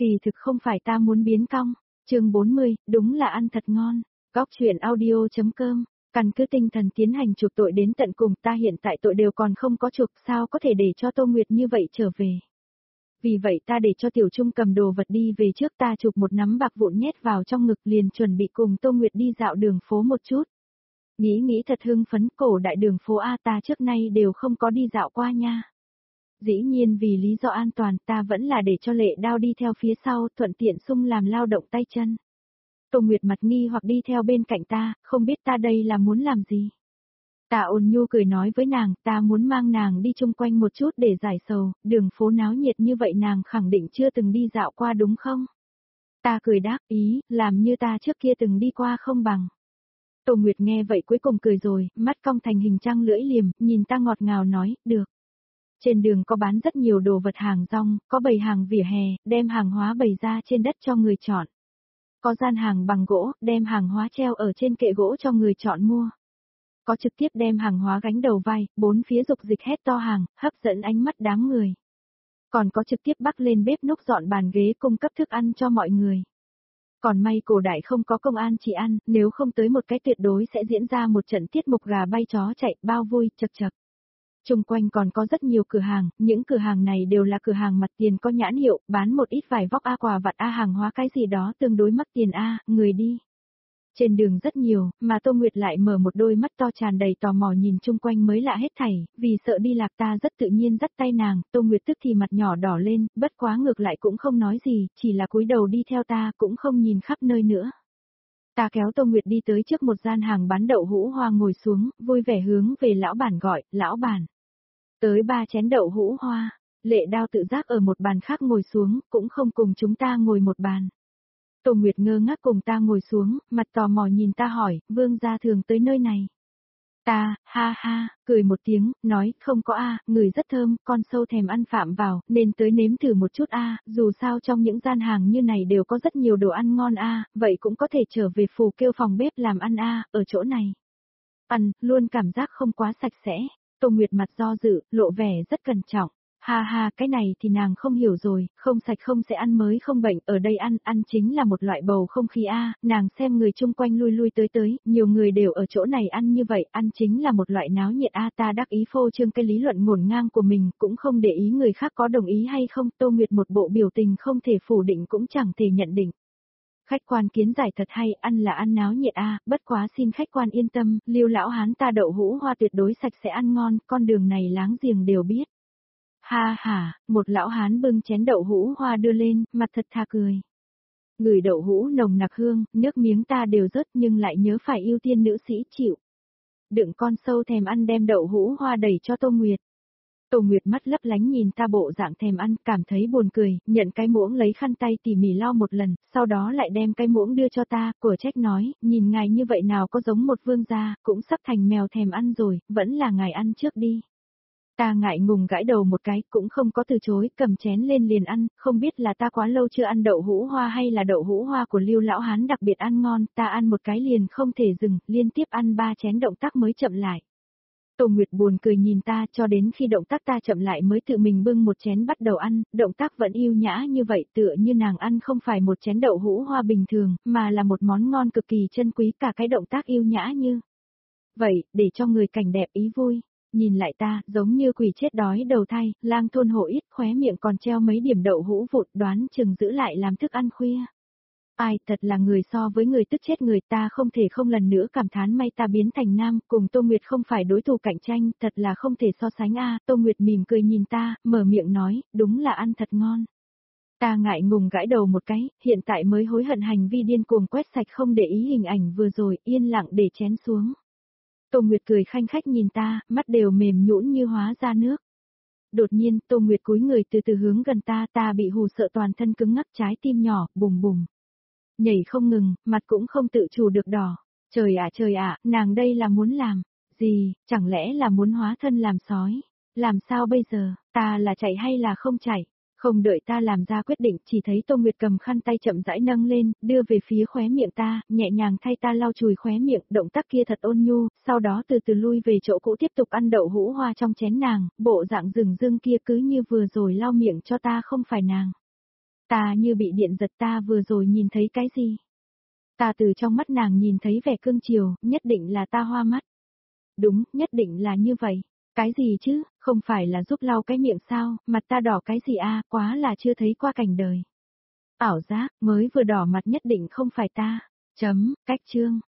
Kỳ thực không phải ta muốn biến cong. Chương 40, đúng là ăn thật ngon. Góc truyện audio.com. Căn cứ tinh thần tiến hành chuộc tội đến tận cùng, ta hiện tại tội đều còn không có chuộc, sao có thể để cho Tô Nguyệt như vậy trở về. Vì vậy ta để cho Tiểu Trung cầm đồ vật đi về trước, ta chụp một nắm bạc vụn nhét vào trong ngực, liền chuẩn bị cùng Tô Nguyệt đi dạo đường phố một chút. Nghĩ thật hưng phấn, cổ đại đường phố A ta trước nay đều không có đi dạo qua nha. Dĩ nhiên vì lý do an toàn ta vẫn là để cho Lệ Đao đi theo phía sau, thuận tiện sung làm lao động tay chân. Tô Nguyệt mặt nghi hoặc đi theo bên cạnh ta, không biết ta đây là muốn làm gì. Ta ôn nhu cười nói với nàng, ta muốn mang nàng đi chung quanh một chút để giải sầu, đường phố náo nhiệt như vậy nàng khẳng định chưa từng đi dạo qua đúng không? Ta cười đáp ý, làm như ta trước kia từng đi qua không bằng. Tô Nguyệt nghe vậy cuối cùng cười rồi, mắt cong thành hình trăng lưỡi liềm, nhìn ta ngọt ngào nói, được. Trên đường có bán rất nhiều đồ vật hàng rong, có bày hàng vỉa hè, đem hàng hóa bày ra trên đất cho người chọn. Có gian hàng bằng gỗ, đem hàng hóa treo ở trên kệ gỗ cho người chọn mua. Có trực tiếp đem hàng hóa gánh đầu vai, bốn phía dục dịch hét to hàng, hấp dẫn ánh mắt đám người. Còn có trực tiếp bắc lên bếp núc dọn bàn ghế cung cấp thức ăn cho mọi người. Còn may cổ đại không có công an chỉ ăn, nếu không tới một cái tuyệt đối sẽ diễn ra một trận tiết mục gà bay chó chạy, bao vui, chật chật. Chung quanh còn có rất nhiều cửa hàng, những cửa hàng này đều là cửa hàng mặt tiền có nhãn hiệu, bán một ít vải vóc A, quà vặt A, hàng hóa cái gì đó tương đối mắc tiền A, người đi. Trên đường rất nhiều, mà Tô Nguyệt lại mở một đôi mắt to tràn đầy tò mò nhìn chung quanh mới lạ hết thảy, vì sợ đi lạc ta rất tự nhiên dắt tay nàng, Tô Nguyệt tức thì mặt nhỏ đỏ lên, bất quá ngược lại cũng không nói gì, chỉ là cúi đầu đi theo ta, cũng không nhìn khắp nơi nữa. Ta kéo Tô Nguyệt đi tới trước một gian hàng bán đậu hũ hoa ngồi xuống, vui vẻ hướng về lão bản gọi, lão bản. Tới 3 chén đậu hũ hoa, Lệ Đao tự giác ở một bàn khác ngồi xuống, cũng không cùng chúng ta ngồi một bàn. Tô Nguyệt ngơ ngác cùng ta ngồi xuống, mặt tò mò nhìn ta hỏi, vương gia thường tới nơi này. Ta, ha ha, cười một tiếng, nói, không có a, người rất thơm, con sâu thèm ăn phạm vào, nên tới nếm thử một chút a, dù sao trong những gian hàng như này đều có rất nhiều đồ ăn ngon a, vậy cũng có thể trở về phủ kêu phòng bếp làm ăn a, ở chỗ này. Ăn, luôn cảm giác không quá sạch sẽ. Tô Nguyệt mặt do dự, lộ vẻ rất cẩn trọng. Ha ha, cái này thì nàng không hiểu rồi, không sạch không sẽ ăn mới không bệnh, ở đây ăn chính là một loại bầu không khí a, nàng xem người chung quanh lui lui tới, nhiều người đều ở chỗ này ăn như vậy, ăn chính là một loại náo nhiệt a, ta đắc ý phô trương cái lý luận ngổn ngang của mình, cũng không để ý người khác có đồng ý hay không, Tô Nguyệt một bộ biểu tình không thể phủ định cũng chẳng thể nhận định. Khách quan kiến giải thật hay, ăn là ăn náo nhiệt a, bất quá xin khách quan yên tâm, Lưu lão hán ta đậu hũ hoa tuyệt đối sạch sẽ ăn ngon, con đường này láng giềng đều biết. Ha ha, một lão hán bưng chén đậu hũ hoa đưa lên, mặt thật thà cười. Người đậu hũ nồng nặc hương, nước miếng ta đều rớt nhưng lại nhớ phải ưu tiên nữ sĩ chịu. Đựng con sâu thèm ăn đem đậu hũ hoa đẩy cho Tô Nguyệt. Tô Nguyệt mắt lấp lánh nhìn ta bộ dạng thèm ăn, cảm thấy buồn cười, nhận cái muỗng lấy khăn tay tỉ mỉ lau một lần, sau đó lại đem cái muỗng đưa cho ta, của trách nói, nhìn ngài như vậy nào có giống một vương gia, cũng sắp thành mèo thèm ăn rồi, vẫn là ngài ăn trước đi. Ta ngại ngùng gãi đầu một cái, cũng không có từ chối, cầm chén lên liền ăn, không biết là ta quá lâu chưa ăn đậu hũ hoa hay là đậu hũ hoa của Lưu lão hán đặc biệt ăn ngon, ta ăn một cái liền không thể dừng, liên tiếp ăn 3 chén động tác mới chậm lại. Tô Nguyệt buồn cười nhìn ta cho đến khi động tác ta chậm lại mới tự mình bưng một chén bắt đầu ăn, động tác vẫn yêu nhã như vậy tựa như nàng ăn không phải một chén đậu hũ hoa bình thường, mà là một món ngon cực kỳ chân quý cả cái động tác yêu nhã như. Vậy, để cho người cảnh đẹp ý vui. Nhìn lại ta, giống như quỷ chết đói đầu thai, lang thôn hổ ít, khóe miệng còn treo mấy điểm đậu hũ vụt, đoán chừng giữ lại làm thức ăn khuya. Ai, thật là người so với người tức chết người, ta không thể không lần nữa cảm thán may ta biến thành nam, cùng Tô Nguyệt không phải đối thủ cạnh tranh, thật là không thể so sánh a. Tô Nguyệt mỉm cười nhìn ta, mở miệng nói, đúng là ăn thật ngon. Ta ngại ngùng gãi đầu một cái, hiện tại mới hối hận hành vi điên cuồng quét sạch không để ý hình ảnh vừa rồi, yên lặng để chén xuống. Tô Nguyệt cười khanh khách nhìn ta, mắt đều mềm nhũn như hóa ra nước. Đột nhiên, Tô Nguyệt cúi người từ từ hướng gần ta, ta bị hù sợ toàn thân cứng ngắc, trái tim nhỏ, bùm bùm. Nhảy không ngừng, mặt cũng không tự chủ được đỏ. Trời ạ, nàng đây là muốn làm gì, chẳng lẽ là muốn hóa thân làm sói? Làm sao bây giờ, ta là chạy hay là không chạy? Không đợi ta làm ra quyết định, chỉ thấy Tô Nguyệt cầm khăn tay chậm rãi nâng lên, đưa về phía khóe miệng ta, nhẹ nhàng thay ta lau chùi khóe miệng, động tác kia thật ôn nhu, sau đó từ từ lui về chỗ cũ tiếp tục ăn đậu hũ hoa trong chén nàng, bộ dạng rừng rưng kia cứ như vừa rồi lau miệng cho ta không phải nàng. Ta như bị điện giật, ta vừa rồi nhìn thấy cái gì? Ta từ trong mắt nàng nhìn thấy vẻ cương chiều, nhất định là ta hoa mắt. Đúng, nhất định là như vậy. Cái gì chứ, không phải là giúp lau cái miệng sao, mặt ta đỏ cái gì a, quá là chưa thấy qua cảnh đời. Ảo giác, mới vừa đỏ mặt nhất định không phải ta. Chấm, cách chương.